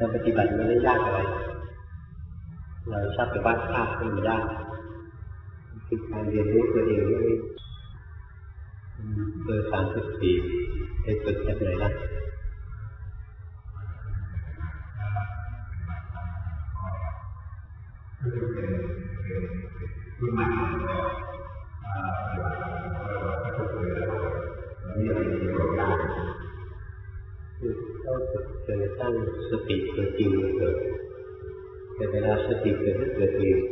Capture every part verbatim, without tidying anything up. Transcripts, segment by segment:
การปฏิบัติไม่ได้ยากอะไรเราชอบไปวาดภาพให้มันยากคือการเรียนรู้ตัวเองนี่เบอร์สามสิบสี่ไปฝึกจากไหนล่ะที่มานี่เรามีโอกาสคือต้องฝึกจนกระทั่งสติตัวจริงเกิดแต่เวลาสติเกิดเกิดเอง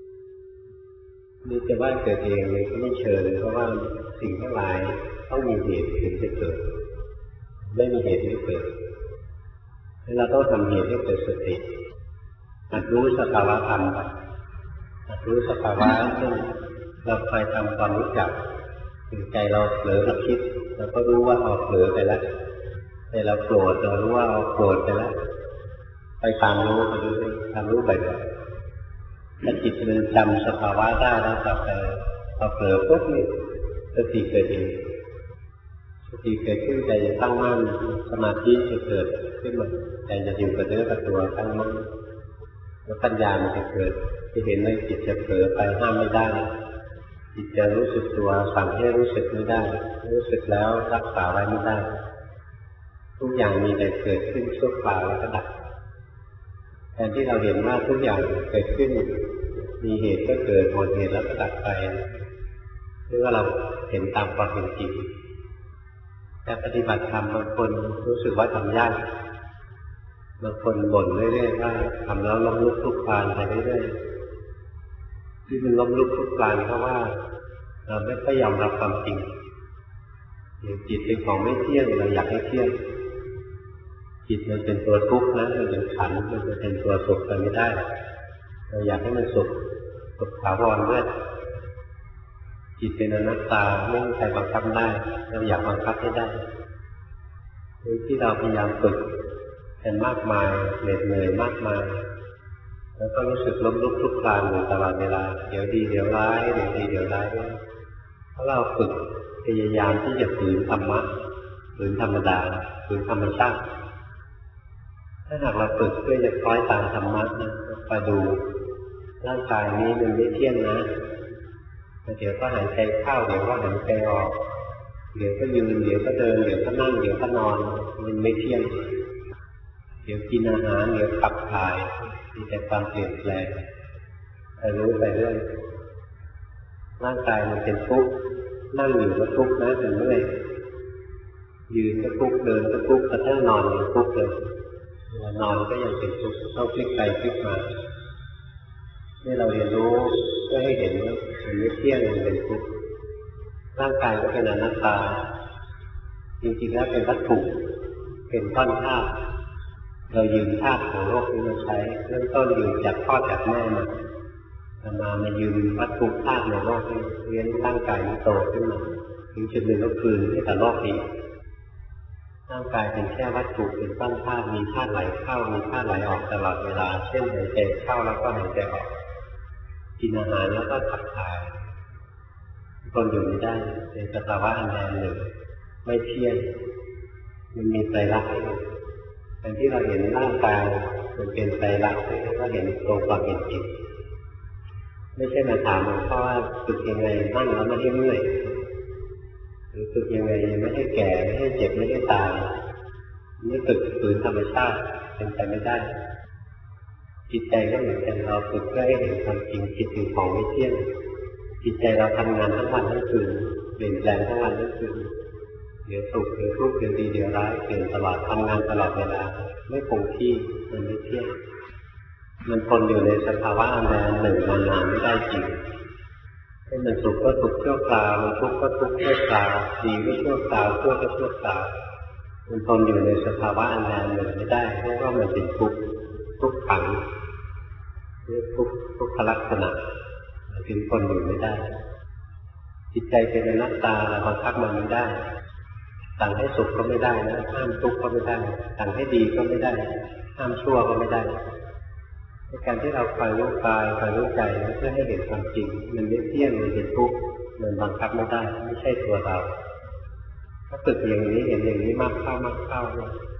นี่จะว่าเกิดเองเลยก็ไม่เชิงเพราะว่าสิ่งทั้งหลายต้องมีเหตุถึงจะเกิดไม่มีเหตุไม่เกิดเราต้องทำเหตุให้เกิดสติหัดรู้สภาวะธรรมหัดรู้สภาวะซึ่งเราคอยทำความรู้จักคือใจเราเผลอเราคิดเราก็รู้ว่าเราเผลอไปแล้วใจเราโกรธเรารู้ว่าเราโกรธไปแล้วไปตามรู้ไปรู้ตามรู้ไปก่อนถ้าจิตมันจำสภาวะได้แล้วต่อไปพอเผลอปุ๊บนี่สติเกิดเองสติเกิดขึ้นใจจะตั้งมั่นสมาธิจะเกิดขึ้นมาใจจะอยู่กับเนื้อกับตัวตั้งมั่นแล้วปัญญามันจะเกิดจะเห็นเลยจิตจะเผลอไปห้ามไม่ได้จิตจะรู้สึกตัวสั่งให้รู้สึกไม่ได้รู้สึกแล้วรักษาไว้ไม่ได้ทุกอย่างมีแต่เกิดขึ้นชั่วคราวแล้วก็ดับแทนที่เราเห็นว่าทุกอย่างเกิดขึ้นมีเหตุก็เกิดหมดเหตุแล้วก็ดับไปหรือว่าเราเห็นตามความเป็นจริงแต่ปฏิบัติธรรมบางคนรู้สึกว่าทำยากบางคนบ่นเรื่อยๆว่าทำแล้วล้มลุกคลุกคลานไปเรื่อยๆที่มันล้มลุกคลุกคลานเพราะว่าเราไม่ค่อยยอมรับความจริงอย่างจิตเป็นของไม่เที่ยงเราอยากให้เที่ยงจิตมันเป็นตัวทุกข์นะมันเป็นขันธ์มันจะเป็นตัวสุขไปไม่ได้เราอยากให้มันสุขสุขถาวรด้วยจิตเป็นอนัตตาไม่มีใครบังคับได้เราอยากบังคับให้ได้โดยที่เราพยายามฝึกกันมากมายเหน็ดเหนื่อยมากมายแล้วก็รู้สึกล้มลุกคลุกคลานอยู่ตลอดเวลาเดี๋ยวดีเดี๋ยวร้ายเดี๋ยวดีเดี๋ยวร้ายด้วยเพราะเราฝึกพยายามที่จะฝืนธรรมะฝืนธรรมดาฝืนธรรมชาติถ้าหากเราฝึกเพื่อจะคล้อยตามธรรมะนะไปดูร่างกายนี้มันไม่เที่ยงนะเดี๋ยวก็หายใจเข้าเดี๋ยวก็หายใจออกเดี๋ยวก็ยืนเดี๋ยวก็เดินเดี๋ยวก็นั่งเดี๋ยวก็นอนมันไม่เที่ยงเดี๋ยวกินอาหารเดี๋ยวขับถ่ายมีแต่ความเปลี่ยนแปลงแต่รู้ไปเรื่อยร่างกายมันเป็นทุกข์นั่งอยู่ก็ทุกข์นะเป็นเมื่อยยืนก็ทุกข์เดินก็ทุกข์กระทั่งนอนก็ทุกข์เลยนอนก็ยังเป็นทุกข์ต้องพลิกไปพลิกมาให้เราเรียนรู้เพื่อให้เห็นว่ามันไม่เที่ยงมันเป็นทุกข์ร่างกายก็เป็นอนัตตาจริงๆแล้วเป็นวัตถุเป็นก้อนธาตุเรายืมธาตุของโลกนี้มาใช้เริ่มต้นยืมจากพ่อจากแม่มาแต่มามายืมวัตถุธาตุในโลกนี้เลี้ยงร่างกายนี้โตขึ้นมาถึงจุดหนึ่งก็คืนให้กับโลกนี้ร่างกายเป็นแค่วัตถุเป็นก้อนธาตุมีธาตุไหลเข้ามีธาตุไหลออกตลอดเวลาเช่นหายใจเข้าแล้วก็หายใจออกกินอาหารแล้วก็ขับถ่ายคนอยู่ไม่ได้เป็นสภาวะอันใดอันหนึ่งไม่เที่ยงมันมีไตรลักษณ์อยู่แต่ที่เราเห็นร่างกายมันเป็นไตรลักษณ์ก็เห็นตรงความเป็นจริงไม่ใช่มาถามหลวงพ่อว่าฝึกยังไงนั่งแล้วไม่ให้เมื่อยหรือฝึกยังไงไม่ให้แก่ไม่ให้เจ็บไม่ให้ตายนี่ฝึกฝืนธรรมชาติเป็นไปไม่ได้จิตใจก็เหมือนกันเราฝึกเพื่อให้เห็นความจริงจิตเป็นของไม่เที่ยงจิตใจเราทำงานทั้งวันทั้งคืนเปลี่ยนแปลงทั้งวันทั้งคืนเดี๋ยวสุขเดี๋ยวทุกข์เดี๋ยวดีเดี๋ยวร้ายเปลี่ยนตลอดทำงานตลอดเวลาไม่คงที่มันไม่เที่ยงมันทนอยู่ในสภาวะอันใดอันหนึ่งนานๆไม่ได้จริงให้มันสุขก็สุขชั่วคราวมันทุกข์ก็ทุกข์ชั่วคราวดีก็ชั่วคราวชั่วก็ชั่วคราวมันทนอยู่ในสภาวะอันใดอันหนึ่งไม่ได้เพราะว่ามันเป็นทุกข์ทุกขังเรียกทุกข์ทุกขลักษณะถึงคนอยู่ไม่ได้จิตใจเป็นอนัตตาเราบังคับมันไม่ได้สั่งให้สุขก็ไม่ได้นะห้ามทุกข์ก็ไม่ได้สั่งให้ดีก็ไม่ได้ห้ามชั่วก็ไม่ได้ในการที่เราคอยรู้กายคอยรู้ใจเพื่อให้เห็นความจริงมันไม่เที่ยงมันเป็นทุกข์มันบังคับไม่ได้ไม่ใช่ตัวเราถ้าฝึกอย่างนี้เห็นอย่างนี้มากเข้ามากเข้า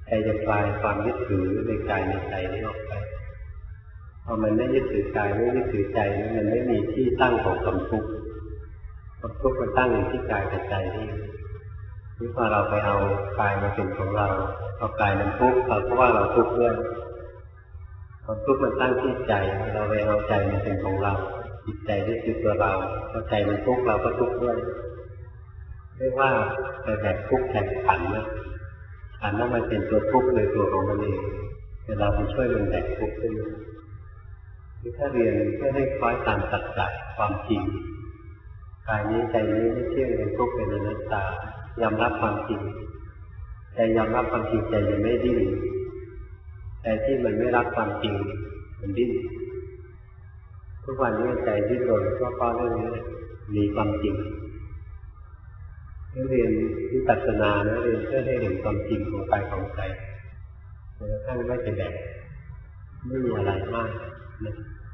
ใจจะคลายความยึดถือในกายในใจนี้ออกไปพอมันไม่ยึดถือกายไม่ยึดถือใจมันไม่มีที่ตั้งของความทุกข์ความทุกข์มันตั้งอยู่ที่กายกับใจนี่นี่พอเราไปเอากายมาเป็นของเราเอากายมันทุกข์เราก็ว่าเราทุกข์ด้วยความทุกข์มันตั้งที่ใจเราไปเอาใจมาเป็นของเราจิตใจนี่คือตัวเราพอใจมันทุกข์เราก็ทุกข์ด้วยเรียกว่าไปแบกทุกข์แทนขันธ์นะขันธ์นั้นมันเป็นตัวทุกข์ในตัวของมันเองแต่เราไปช่วยมันแบกทุกข์ขึ้นคือถ้าเรียนเพื่อให้คล้อยตามสัจจะความจริงกายนี้ใจนี้ไม่เที่ยงเป็นทุกข์เป็นอนัตตายอมรับความจริงใจยอมรับความจริงใจยังไม่ดิ้นใจที่มันไม่รับความจริงมันดิ้นทุกวันนี้ใจดิ้นรนก็เพราะเรื่องนี้มีความจริงเรียนวิปัสสนานะเรียนเพื่อให้เห็นความจริงของกายของใจจนกระทั่งไม่เป็นแบบไม่มีอะไรมากนะ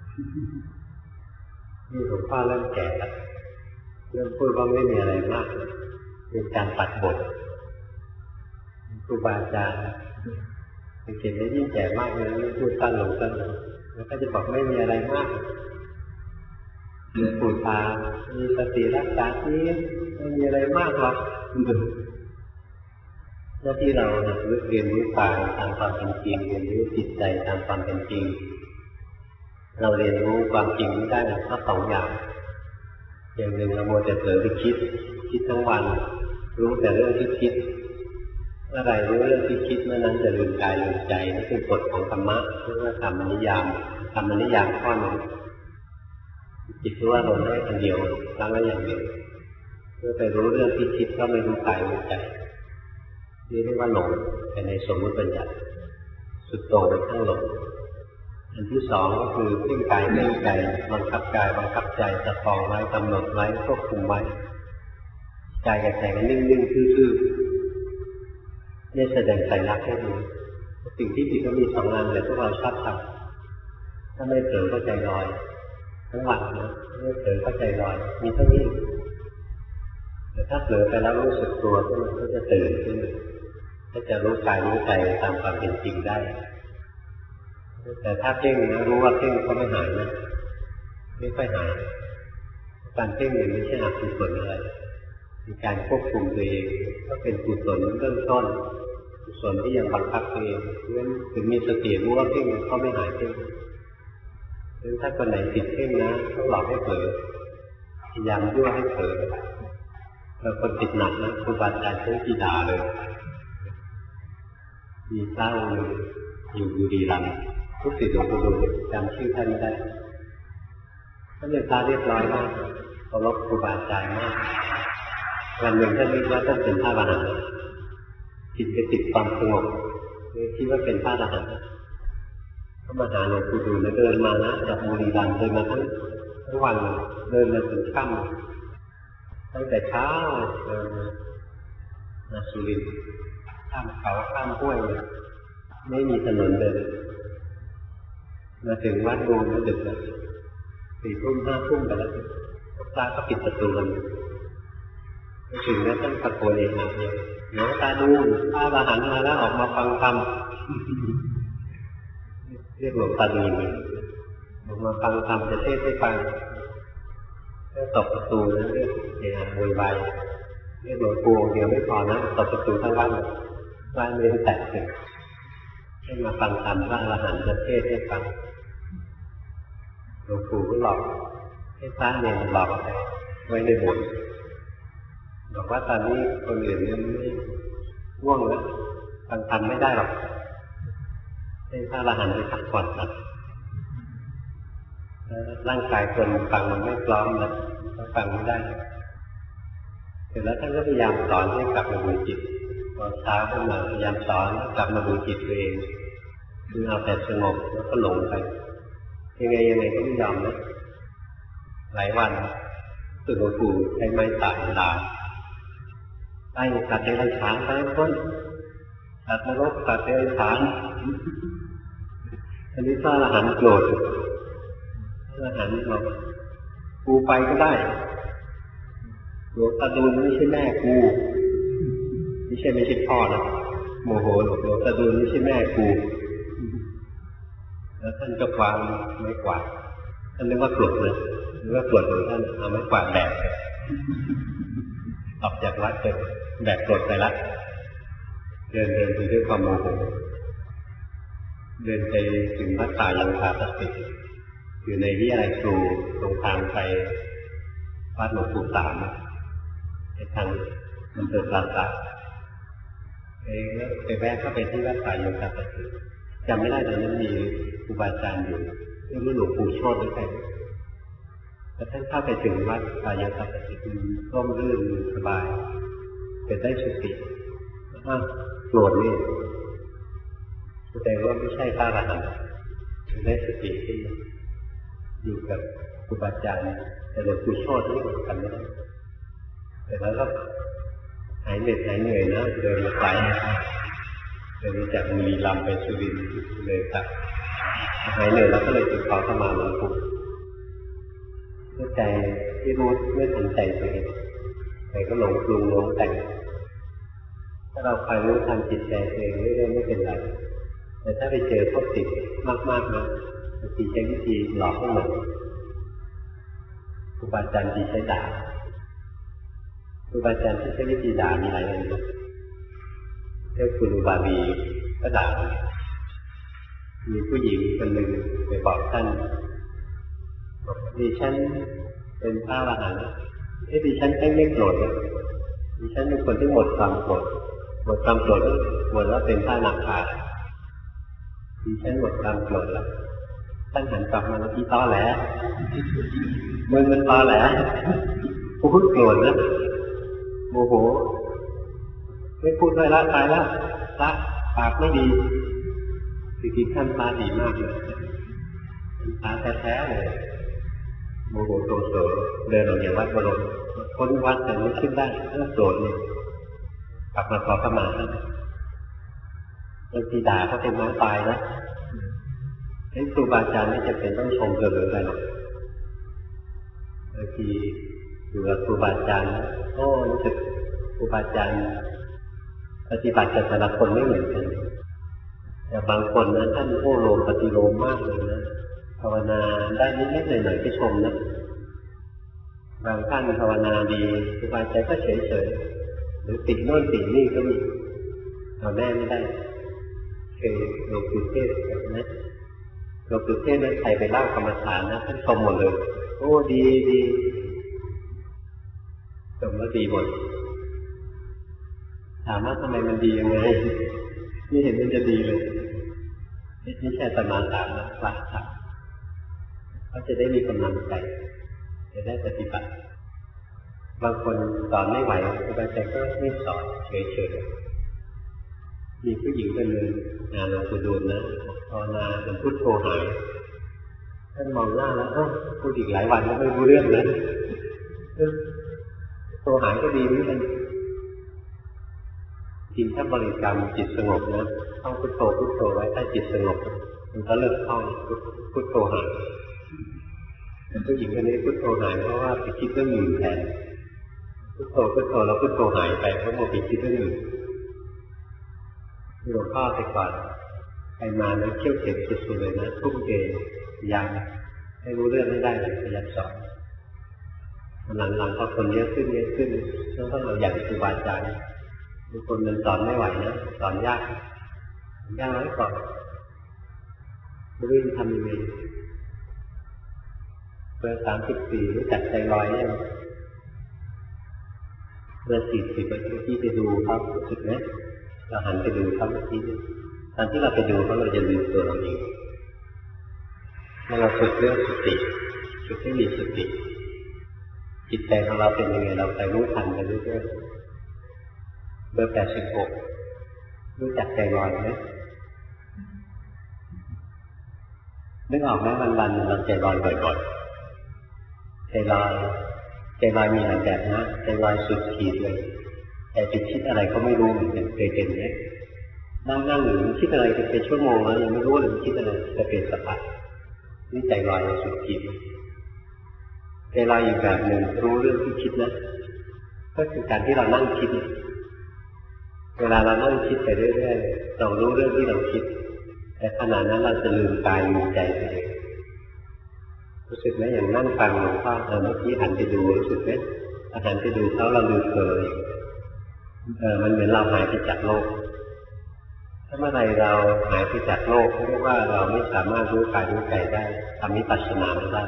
นี่หลวงพ่อเริ่มแก่แล้วเริ่มพูดว่าไม่มีอะไรมากเป็นการตัดบทครูบาอาจารย์เป็นเขียนได้ยิ่งแก่มากเลยยิ่งพูดสั้นลงสั้นลงแล้วก็จะบอกไม่มีอะไรมากหลวงปู่ตามีสติรักษาที่ไม่มีอะไรมากหรอกหน้าที่เราเรียนรู้กายตามความเป็นจริงเรียนรู้จิตใจตามความเป็นจริงเราเรียนรู้ความจริงนี้ได้ทั้งสองอย่างอย่างหนึ่งเราโมแต่เผลอไปคิดคิดทั้งวันรู้แต่เรื่องที่คิดเมื่อไรรู้เรื่องที่คิดเมื่อนั้นจะลืมกายลืมใจนี่เป็นกฎของธรรมะเรียกว่าธรรมนิยามธรรมนิยามข้อหนึ่งจิตรู้อารมณ์ได้คนเดียวครั้งละอย่างเดียวเมื่อไปรู้เรื่องที่คิดก็ไม่รู้กายรู้ใจนี่เรียกว่าหลงแต่ในสมมติปัญญาสุดโต่งไปข้างหลงอันที่สองก็คือเพ่งกายเพ่งใจบังคับกายบังคับใจประคองไว้กำหนดไว้ควบคุมไว้ใจกับใจมันนิ่งๆทื่อๆนี่แสดงใจรักให้ดูสิ่งที่ผิดก็มีสองอันแต่พวกเราชอบทำถ้าไม่เผลอก็ใจลอยทั้งวันนะไม่เผลอก็ใจลอยมีเท่านี้แต่ถ้าเผลอไปแล้วรู้สึกตัวก็มันก็จะตื่นขึ้นก็จะรู้กายรู้ใจตามความเป็นจริงได้แต่ถ้าเพ่งนะรู้ว่าเพ่งก็ไม่หายนะไม่ค่อยหายการเพ่งเนี่ยไม่ใช่อกุศลอะไรมีการควบคุมตัวเองก็เป็นกุศลเริ่มต้นกุศลที่ยังบังคับตัวเองเพราะฉะนั้นถึงมีสติรู้ว่าเพ่งก็ไม่หายเพ่งเพราะฉะนั้นถ้าคนไหนติดเพ่งนะต้องหลอกให้เผลอพยายามยั่วให้เผลอแล้วคนติดหนักนะครูบาอาจารย์ใช้กีฬาเลยมีเต้าอยู่บุรีรัมย์ทุกศิษย์หลวงปู่ดูจำชื่อท่านไม่ได้ท่านเป็นพระเรียบร้อยมากเคารพครูบาอาจารย์มากวันหนึ่งท่านนึกว่าท่านเป็นพระอรหันต์จิตไปติดความสงบคิดว่าเป็นพระอรหันต์เขามาหาหลวงปู่ดูแล้วเดินมานะจากบุรีรัมย์เดินมาทั้งทั้งวันเดินมาถึงค่ำตั้งแต่เช้าเดินมาสุรินทร์ข้ามเขาข้ามห้วยไม่มีถนนเดินมาถึงวัดบูมแล้วดึกแล้วสี่ทุ่มห้าทุ่มไปแล้วพระก็ปิดประตูกันมาถึงแล้วท่านตะโกนเองนะเนี่ยหลวงตาดูพระอรหันต์มาแล้วออกมาฟังธรรมเรียกหลวงตาดูเลยออกมาฟังธรรมจะเทศให้ฟังแล้วตบประตูแล้วเรียกเอะโวยวายเรียกหลวงปู่เดียวไม่พอนะตบประตูทั้งวัดบ้านเรือนแตกเลยให้มาฟังธรรมพระอรหันต์จะเทศให้ฟังหลวงปู่ก็หลอกให้พระเนี่ยมันหลอกไปไว้ในโบสถ์บอกว่าตอนนี้คนอื่นเนี่ยไม่ง่วงแล้วฟังธรรมไม่ได้หรอกให้พระอรหันต์ไปพักผ่อนครับร่างกายคนฟังมันไม่พร้อมนะฟังไม่ได้เสร็จแล้วท่านก็พยายามสอนให้กลับมาดูจิตตอนเช้าขึ้นมาพยายามสอนกลับมาดูจิตตัวเองคือเอาแต่สงบแล้วก็หลงไปยังไงยังไงก็ไม่ยอมนะหลายวันตื่นหลวงปู่ใช้ไม้ตายด่าไอ้สัตว์เดรัจฉานไปพ้นสัตว์นรกสัตว์เดรัจฉานอันนี้พระอรหันต์โกรธพระอรหันต์บอกกูไปก็ได้หลวงตาดูลไม่ใช่แม่กูไม่ใช่ไม่ใช่พ่อนะโมโหหลงหลงตะดูนี่ใช่แม่กูแล้วท่านก็วางไม้กวาดท่านนึกว่ากรดนะนึกว่ากรดของท่านเอาไม้กวาดแบกออกจากวัดเลยแบกกรดไปละเดินเดินไปด้วยความโมโหเดินไปถึงวัดป่ายังคาสติอยู่ในวิทยาลัยครูตรงทางไปวัดหลวงปู่สามในทางอำเภอปราสาทเองไปแวะเข้าไปที่วัดป่ายังคาสติจำไม่ได้ตอนนั้นมีครูบาอาจารย์อยู่ไม่รู้หลวงปู่โชติหรือใครแต่ท่านเข้าไปถึงวัดป่ายังคาสติมันร่มรื่นสบายเป็นได้สติอ้าวโกรธนี่แสดงว่าไม่ใช่พระอรหันต์ได้สติที่อยู่กับครูบาอาจารย์แต่หลวงปู่โชตินี่กันไม่ได้แต่แล้วก็หายเหนื่อยหายเหนื่อยนะเดินมาไกลเดินมาจากบุรีรัมย์ไปสุรินทร์เลยครับหายเหนื่อยแล้วก็เลยติดต่อเข้ามาหลวงปู่ด้วยใจที่รู้ไม่ทันใจตัวเองใจก็หลงปรุงหลงแต่งถ้าเราคอยรู้ทันจิตใจตัวเองเรื่อยๆไม่เป็นไรแต่ถ้าไปเจอพวกติดมากๆนะบางทีใช้วิธีหลอกให้หลงครูบาอาจารย์ที่ใช้ด่าครูบาอาจารย์ที่ใช้วิธีด่ามีหลายอย่างนะเจ้าคุณอุบาลีก็ด่ามีผู้หญิงคนหนึ่งไปบอกท่านบอกดิฉันเป็นพระอรหันต์เอ้ดิฉันแค่ไม่โกรธนะดิฉันเป็นคนที่หมดความโกรธหมดความโกรธแล้วหมดแล้วเป็นพระอนาคาดิฉันหมดความโกรธแล้วท่านหันกลับมาอีตอแหลมึงมันตอแหลกูพูดโกรธนะโมโหไม่พูดด้วยละตายแล้วละปากไม่ดีจริงๆท่านตาดีมากเลยตาแท้ๆเลยโมโหโกรธเดินออกจากวัดบรมพ้นวัดแต่ไม่ขึ้นได้เรื่องโกรธเนี่ยกลับมาขอขมาท่านบางทีด่าเขาเป็นน้องตายนะไอ้ครูบาอาจารย์ไม่จำเป็นต้องชมเกินหรืออะไรหรอกบางทีอยู่กับครูบาอาจารย์โอ้รู้สึกครูบาอาจารย์ปฏิบัติกับแต่ละคนไม่เหมือนกันแต่บางคนนะท่านโอ้โลมปฏิโลมมากเลยนะภาวนาได้นิดๆหน่อยๆก็ชมนะบางท่านภาวนาดีสบายใจก็เฉยๆหรือติดโน่นติดนี่ก็มีเอาแน่ไม่ได้คือหลวงปู่เทศแบบนั้นหลวงปู่เทศนั้นใครไปเล่ากรรมฐานนะท่านชมหมดเลยโอ้ดีดีชมแล้วดีหมดถามว่าทำไมมันดียังไงนี่เห็นมันจะดีเลยไม่ใช่ตมาถามนะพระถามเขาจะได้มีกำลังใจจะได้ปฏิบัติบางคนสอนไม่ไหวครูบาอาจารย์ก็ไม่สอนเฉยๆมีผู้หญิงคนหนึ่งงานหลวงปู่ดูลนะภาวนาจนพุทโธหายท่านมองหน้าแล้วอ้าวพูดอีกหลายวันก็ไม่รู้เรื่องนะโธหายก็ดีเหมือนกันจริงถ้าบริกรรมจิตสงบนะต้องพุทโธพุทโธไว้ถ้าจิตสงบมันก็เลิกท่องพุทโธหายแต่ผู้หญิงคนนี้พุทโธหายเพราะว่าไปคิดเรื่องอื่นแทนพุทโธพุทโธแล้วพุทโธหายไปเพราะโมไปคิดเรื่องอื่นหลวงพ่อไปก่อนใครมาแล้วเที่ยวเก็บสุดๆเลยนะทุ่มเทยังให้รู้เรื่องไม่ได้เลยพยายามสอนหลังๆพอคนเยอะขึ้นเยอะขึ้นต้องเราอย่างครูบาอาจารย์บางคนมันสอนไม่ไหวนะสอนยากยากไว้ก่อนไม่รู้จะทำยังไงเบอร์สามสิบสี่รู้จักใจลอยยังเบอร์สี่สิบเมื่อกี้ไปดูเขารู้สึกไหมเราหันไปดูเขาเมื่อกี้ตอนที่เราไปดูเขาเราจะลืมตัวเราเองเมื่อเราฝึกเรื่องสติฝึกให้มีสติจิตใจของเราเป็นยังไงเราไปรู้ทันไปเรื่อยๆเบอร์แปดสิบหกรู้จักใจลอยไหมนึกออกไหมวันๆเราใจลอยบ่อยๆใจลอยใจลอยมีหลายแบบนะใจลอยสุดขีดเลยแต่ไปคิดอะไรก็ไม่รู้เหมือนกันเคยเป็นไหมนั่งนั่งหรือคิดอะไรกันเป็นชั่วโมงแล้วยังไม่รู้เลยคิดอะไรจะเป็นสภาพนี่ใจลอยสุดขีดใจลอยอีกแบบหนึ่งรู้เรื่องที่คิดนะก็คือการที่เรานั่งคิดเวลาเรานั่งคิดไปเรื่อยๆเรารู้เรื่องที่เราคิดแต่ขณะนั้นเราจะลืมกายลืมใจไปเองรู้สึกไหมอย่างนั่งฟังหลวงพ่อเออเมื่อกี้หันไปดูรู้สึกไหมหันไปดูเขาเราลืมตัวเองเออมันเหมือนเราหายไปจากโลกถ้าเมื่อไรเราหายไปจากโลกเรียกว่าเราไม่สามารถรู้กายรู้ใจได้ทำวิปัสสนาไม่ได้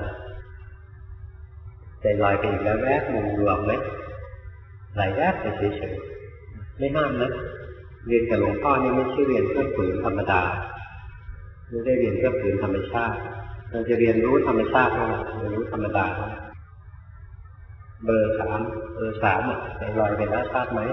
ใจลอยไปอีกแล้วแวบมุมรวมไหมไหลแวบไปเฉยๆไม่ห้ามนะเรียนกับหลวงพ่อนี่ไม่ใช่เรียนเพื่อฝืนธรรมดาไม่ได้เรียนเพื่อฝืนธรรมชาติเราจะเรียนรู้ธรรมชาตินั่นแหละเรียนรู้ธรรมดาเบอร์สามเบอร์สามอ่ะใจลอยไปแล้วทราบไหม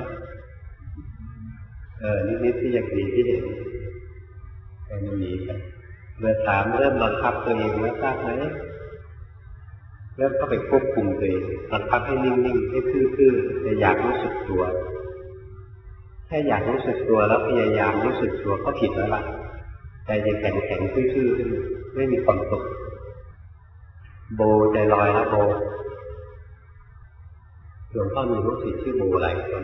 เออนิดๆที่ยังดีที่เห็นใจมันหนีไปเบอร์สามเริ่มบังคับตัวเองแล้วทราบไหมเริ่มเข้าไปควบคุมตัวเองบังคับให้นิ่งๆให้ซื่อๆแต่อยากรู้สึกตัวแค่อยากรู้สึกตัวแล้วพยายามรู้สึกตัวก็ผิดแล้วล่ะใจจะแข็งแข็งซื่อๆขึ้นไม่มีความสุขโบใจลอยแล้วโบหลวงพ่อมีลูกศิษย์ชื่อโบหลายคน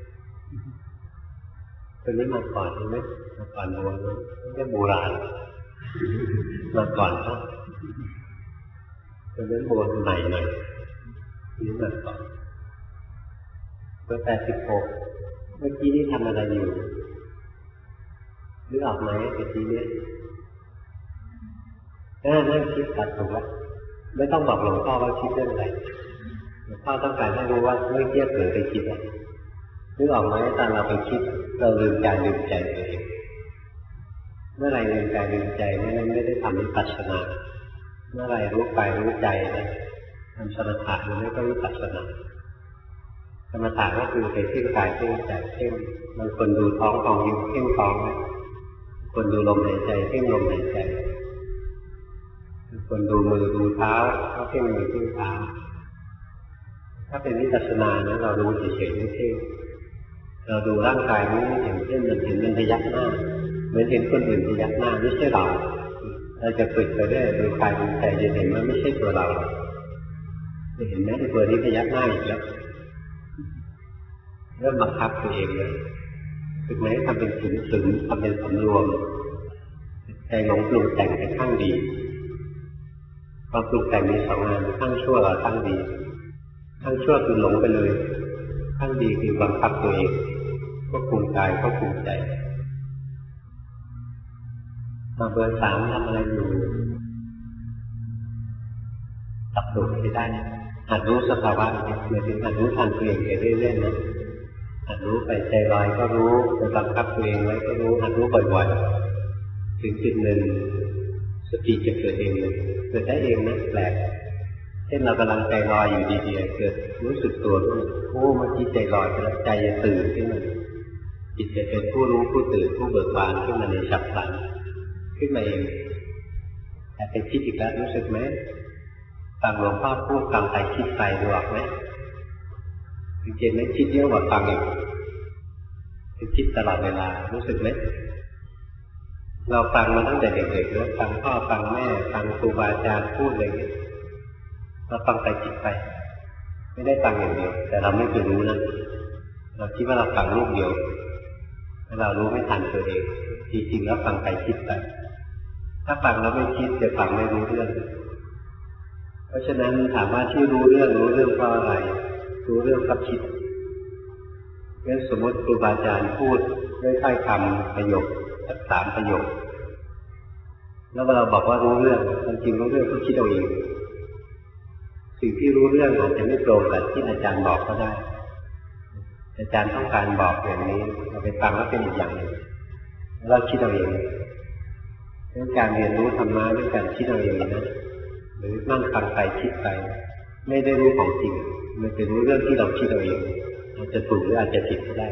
คนนี้มาก่อนใช่ไหมมาก่อนโบนะไม่ใช่โบราณมาก่อนครับคนนั้นโบใหม่หน่อยนี่มาก่อนเบอร์แปดสิบหกเมื่อกี้นี่ทำอะไรอยู่นึกออกไหมเมื่อกี้เนี่ยนั่งนั่งคิดตัดถูกแล้วไม่ต้องบอกหลวงพ่อว่าคิดเรื่องอะไรหลวงพ่อต้องการให้รู้ว่าเมื่อกี้เกิดไปคิดอะไรนึกออกไหมตอนเราไปคิดเราลืมกายลืมใจตัวเองเมื่อไรลืมกายลืมใจไม่ไม่ได้ทำวิปัสสนาเมื่อไรรู้กายรู้ใจนะทำสมถะหรือไม่ก็วิปัสสนาสมถะก็คือไปเพ่งกายเพ่งใจเพ่งบางคนดูท้องของยุบเพ่งท้องนะคนดูลมหายใจเพ่งลมหายใจคนดูมือดูเท้าก็เพ่งมือเพ่งเท้าถ้าเป็นวิปัสสนานะเรารู้เฉยๆไม่เพ่งเราดูร่างกายนี้อย่างเช่นมันเห็นมันพยักหน้าเหมือนเห็นคนอื่นพยักหน้าไม่ใช่เราเราจะฝึกไปได้โดยกายโดยใจจะเห็นว่าไม่ใช่ตัวเราจะเห็นไหมตัวนี้พยักหน้าอีกแล้วเริ่มบังคับตัวเองเลยฝึกไหมทำเป็นสึงสึงทำเป็นสำรวมใจหลงปรุงแต่งเป็นข้างดีความปรุงแต่งมีสองอันข้างชั่วกับข้างดีข้างชั่วคือหลงไปเลยข้างดีคือบังคับตัวเองควบคุมกายควบคุมใจมาเบอร์สามทำอะไรอยู่ตับดุให้ได้หัดรู้สภาวะเนี่ยหมายถึงหัดรู้ทันตัวเองไปเรื่อยๆนะหัดรู้ไปใจลอยก็รู้ไปบังคับตัวเองไว้ก็รู้หัดรู้บ่อยๆถึงจุดหนึ่งสติจะเกิดเองเลยเกิดได้เองนะแปลกเช่นเรากำลังใจลอยอยู่ดีๆเกิดรู้สึกตัวโอ้เมื่อกี้ใจลอยไปแล้วใจจะตื่นขึ้นมาจิตจะเป็นผู้รู้ผู้ตื่นผู้เบิกบานขึ้นมาในฉับพลันขึ้นมาเองแต่เป็นคิดอีกแล้วรู้สึกไหมฟังหลวงพ่อพูดฟังไปคิดไปดูออกไหมจริงๆไม่คิดเยอะกว่าฟังอีกคือคิดตลอดเวลารู้สึกไหมเราฟังมาตั้งแต่เด็กๆแล้วฟังพ่อฟังแม่ฟังครูบาอาจารย์พูดอะไรอย่างนี้เราฟังไปคิดไปไม่ได้ฟังอย่างเดียวแต่เราไม่เคยรู้นะเราคิดว่าเราฟังลูกเดียวแล้วเรารู้ไม่ทันตัวเองจริงๆแล้วฟังไปคิดไปถ้าฟังแล้วไม่คิดจะฟังไม่รู้เรื่องเพราะฉะนั้นถามว่าที่รู้เรื่องรู้เรื่องเพราะอะไรรู้เรื่องกับคิดงั้นสมมติครูบาอาจารย์พูดด้วยถ้อยคำประโยคสักสามประโยคแล้วเราบอกว่ารู้เรื่องจริงรู้เรื่องก็คิดเอาเองสิ่งที่รู้เรื่องอาจจะไม่ตรงกับที่อาจารย์บอกก็ได้อาจารย์ต้องการบอกอย่างนี้เราไปฟังแล้วเป็นอีกอย่างหนึ่งเราคิดเอาเองเรื่องการเรียนรู้ธรรมะเรื่องการคิดเอาเองนะหรือนั่งฟังไปคิดไปไม่ได้รู้ของจริงมันจะรู้เรื่องที่เราคิดเอาเองอาจจะถูกหรืออาจจะผิดก็ได้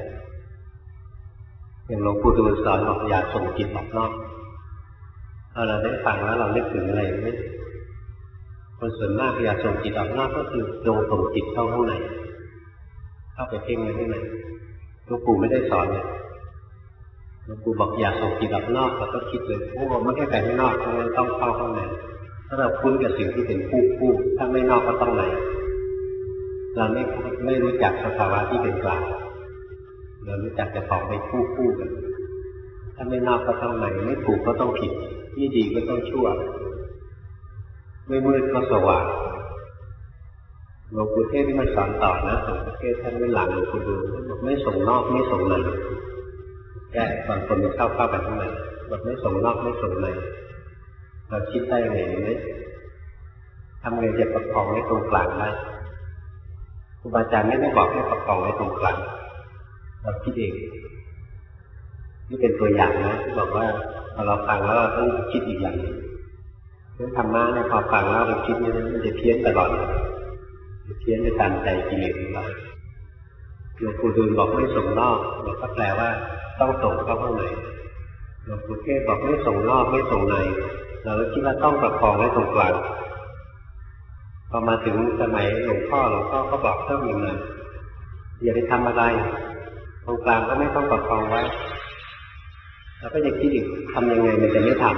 อย่างหลวงปู่ดูลสอนบอกอย่าส่งจิตออกนอกพอเราได้ฟังแล้วเรานึกถึงอะไรไหมคนส่วนมากอย่าส่งจิตออกนอกก็คือโดนส่งจิตเข้าข้างในเข้าไปเพ่งไว้ข้างในหลวงปู่ไม่ได้สอนเลยหลวงปู่บอกอย่าส่งจิตออกนอกเราก็คิดเลยโอ้ไม่แค่ไปข้างนอกเพราะงั้นต้องเข้าข้างในถ้าเราคุ้นกับสิ่งที่เป็นผู้ผู้ถ้าไม่นอกก็ต้องไหนเราไม่ไม่รู้จักสภาวะที่เป็นกลางเรารู้จักจะของไปคู่คู่กันถ้าไม่นอกก็ต้องในไม่ถูกก็ต้องผิดไม่ดีก็ต้องชั่วไม่มืดก็สว่างหลวงปู่เทศที่มาสอนต่อนะหลวงปู่เทศท่านไม่หลังหลวงปู่ดูท่านบอกไม่ส่งนอกไม่ส่งในแก้บางคนมันเข้าเข้าไปข้างในบอกไม่ส่งนอกไม่ส่งในเราคิดได้ไงไหมทำไงจะประคองไว้ตรงกลางได้ครูบาอาจารย์ไม่ได้บอกให้ประคองไว้ตรงกลางเราคิดเองนี่เป็นตัวอย่างนะที่บอกว่าพอเราฟังแล้วเราต้องคิดอีกอย่างหนึ่งเรื่องธรรมะเนี่ยพอฟังแล้วเราคิดนี่มันจะเพี้ยนตลอดเพี้ยนไปตามใจกิเลสของเราหลวงปู่ดูลบอกไม่ส่งนอกเราก็แปลว่าต้องส่งเข้าข้างในหลวงปู่เทศบอกไม่ส่งนอกไม่ส่งในเราคิดว่าต้องประคองไว้ตรงกลางพอมาถึงสมัยหลวงพ่อหลวงพ่อก็บอกเพิ่มอีกหน่อยอย่าไปทำอะไรตรงกลางก็ไม่ต้องประคองไว้แล้วก็ยังคิดอีกทำยังไงมันจะไม่ทำ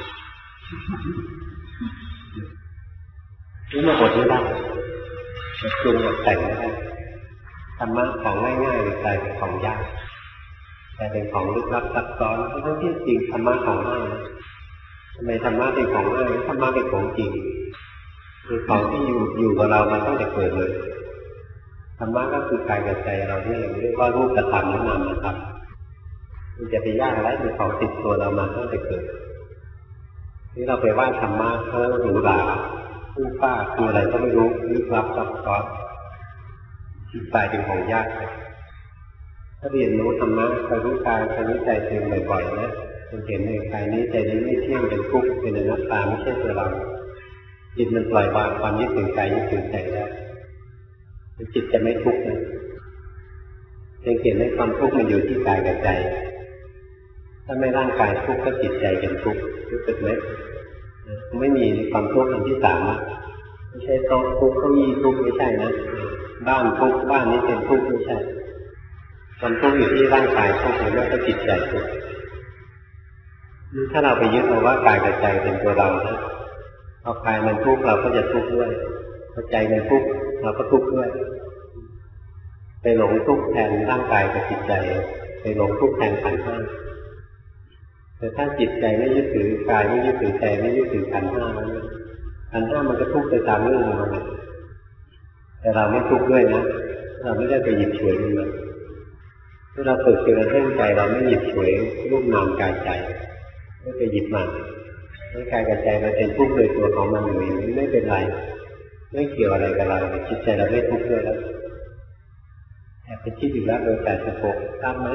นี่มาบทไม่ได้จะปรุงแบบแต่งไม่ได้ธรรมะของง่ายๆกลายเป็นของยากแต่เป็นของลึกลับซับซ้อนทั้งที่จริงธรรมะของง่ายทำไมธรรมะเป็นของง่ายธรรมะเป็นของจริงคือของที่อยู่อยู่กับเรามันตั้งแต่เกิดเลยธรรมะก็คือกายกับใจเราที่เรียกว่ารูปธรรมและนามธรรมมันจะไปยากอะไรเป็นของติดตัวเรามาตั้งแต่เกิดนี่เราไปว่าธรรมะเพ้อหรูหราผู้ฟ้าคืออะไรก็ไม่รู้ลึกลับซับซ้อนจิตใจเป็นของยากถ้าเรียนรู้ธรรมะไปรู้กายไปรู้ใจเองบ่อยๆนะจะเห็นในกายนี้ใจนี้ไม่เที่ยงเป็นทุกข์เป็นอนัตตาไม่ใช่ตัวเราจิตมันปล่อยวางความยึดถือกายยึดถือใจได้จิตจะไม่ทุกข์นะจะเห็นในความทุกข์มันอยู่ที่กายกับใจถ้าไม่ร่างกายทุกข์ก็จิตใจเป็นทุกข์รู้สึกไหมไม่มีความทุกข์อันที่สามไม่ใช่โต๊ะทุกข์เก้าอี้ทุกข์ไม่ใช่นะบ้านทุกข์บ้านนี้เป็นทุกข์ไม่ใช่ความทุกข์อยู่ที่ร่างกายทุกข์หรือว่าจิตใจทุกข์ถ้าเราไปยึดเอาว่ากายกับใจเป็นตัวเรานะพอกายมันทุกข์เราก็จะทุกข์ด้วยพอใจมันทุกข์เราก็ทุกข์ด้วยไปหลงทุกข์แทนร่างกายกับจิตใจไปหลงทุกข์แทนขันธ์ห้าแต่ถ้าจิตใจไม่ยึดถือกายไม่ยึดถือใจไม่ยึดถือขันธ์ห้าแล้วขันธ์ห้ามันก็ทุกข์ไปตามเรื่องของมันแต่เราไม่ทุกข์ด้วยนะเราไม่ได้ไปหยิบฉวยมันถ้าเราฝึกจนกระทั่งใจเราไม่หยิบฉวยรูปนามกายใจไม่ไปหยิบมันร่างกายกับใจมันเป็นทุกข์โดยตัวของมันอยู่ไม่เป็นไรไม่เกี่ยวอะไรกับเราจิตใจเราไม่ทุกข์ด้วยแล้วแอบไปคิดอยู่แล้วโดยแต่สะโพกทราบไหม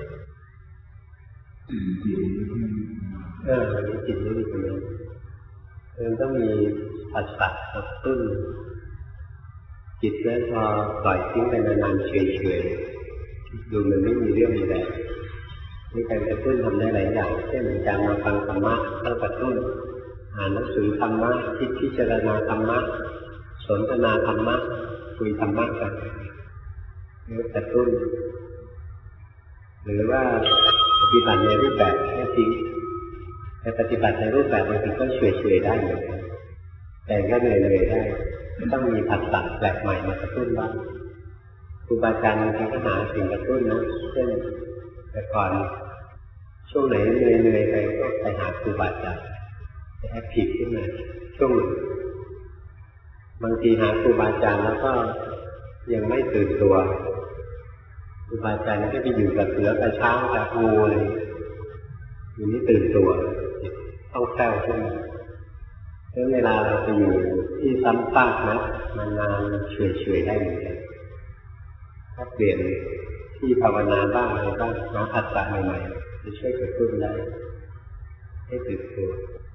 เออจิตไม่ดีตรงนี้มันต้องมีผัสสะกระตุ้นจิตนั้นพอปล่อยทิ้งไปนานๆเฉยๆดูมันไม่มีเรื่องมีแรงนี่การกระตุ้นทำได้หลายอย่างเช่นการมาฟังธรรมะต้องกระตุ้นอ่านหนังสือธรรมะคิดพิจารณาธรรมะสนทนาธรรมะคุยธรรมะกันนี่กระตุ้นหรือว่าปฏิบัติในรูปแบบแค่ทิ้งแต่ปฏิบัติในรูปแบบบางทีก็เฉยๆได้เหมือนกันแต่ก็เหนื่อยๆได้ต้องมีผัสสะแปลกใหม่มากระตุ้นบ้างครูบาอาจารย์บางทีก็หาสิ่งกระตุ้นนะเช่นแต่ก่อนช่วงไหนเหนื่อยๆไปก็ไปหาครูบาอาจารย์จะแอคทีฟขึ้นมาช่วงหนึ่งบางทีหาครูบาอาจารย์แล้วก็ยังไม่ตื่นตัวครูบาอาจารย์ก็ไปอยู่กับเสือกับช้างกับงูอะไรอยู่นี่ตื่นตัวต้องแซวขึ้นมาเพราะเวลาเราไปอยู่ที่ซ้ำซากนะนานๆเฉยๆได้เหมือนกันถ้าเปลี่ยนที่ภาวนาบ้างอะไรบ้างหาผัสสะใหม่ๆจะช่วยกระตุ้นได้ให้ตื่นตัว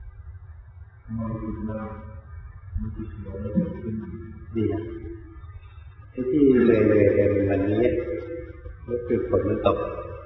ดีนะที่เลยๆเป็นวันนี้ก็คือฝนมันตก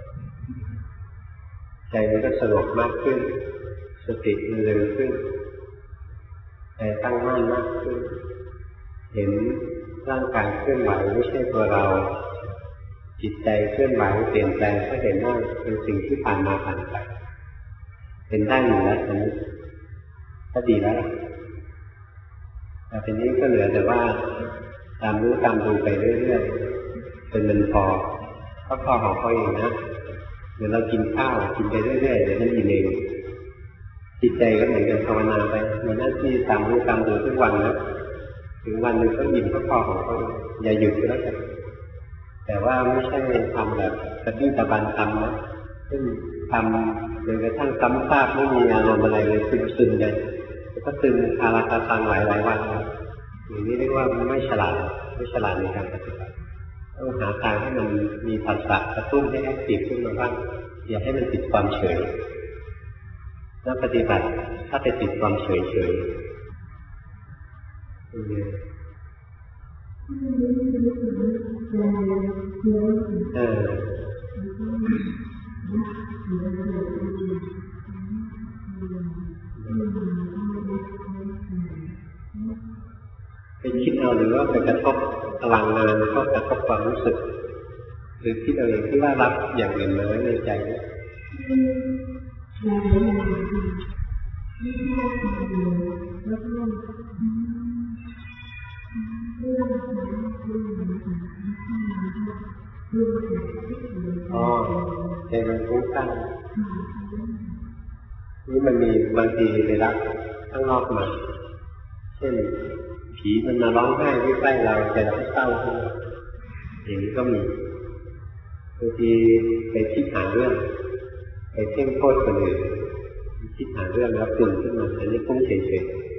ใจมันก็สงบมากขึ้นสติมันเร็วขึ้นใจตั้งมั่นมากขึ้นเห็นร่างกายเคลื่อนไหวไม่ใช่ตัวเราจิตใจเคลื่อนไหวเปลี่ยนแปลงก็เห็นว่าเป็นสิ่งที่ผ่านมาผ่านไปเป็นได้อยู่แล้วตอนนี้ก็ดีแล้วแต่ทีนี้ก็เหลือแต่ว่าตามรู้ตามดูไปเรื่อยๆจนมันพอพก็พอของเขาเองนะเดี๋ยวเรากินข้าวกินไปเรื่อยๆเดี๋ยวมันอิ่มเองจิตใจก็เหมือนกันภาวนาไปมีหน้าที่ตามรู้ตามดูทุกวันนะถึงวันหนึ่งก็อิ่มก็พอของเขาอย่าหยุดก็แล้วกันแต่ว่าไม่ใช่ทำแบบกระติ้งตะบันทำนะซึ่งทำจนกระทั่งซ้ำซากไม่มีอารมณ์อะไรเลยซึมๆเลยก็ซึมคาราคาซังหลายๆวันอย่างนี้เรียกว่าไม่ฉลาดไม่ฉลาดในการปฏิบัติต้องหาทางให้มันมีผัสสะกระตุ้นให้แอคทีฟขึ้นมาบ้างอย่าให้มันติดความเฉยแล้วปฏิบัติถ้าไปติดความเฉยเฉยเออไปคิดเอาหรือว่าไปกระทบพลังงานก็กระทบความรู้สึกหรือคิดเอาเองที่ว่ารับอย่างอื่นมาไว้ในใจอ๋อใจมันฟุ้งซ่านนี่มันมีบางทีไปรับข้างนอกมาเช่นผีมันมาร้องไห้ที่ใกล้เราใจเราเศร้าอย่างนี้ก็มีบางทีไปคิดหาเรื่องไปเพ่งโทษคนอื่นคิดหาเรื่องแล้วปรุงขึ้นมาอันนี้ฟุ้งเฉย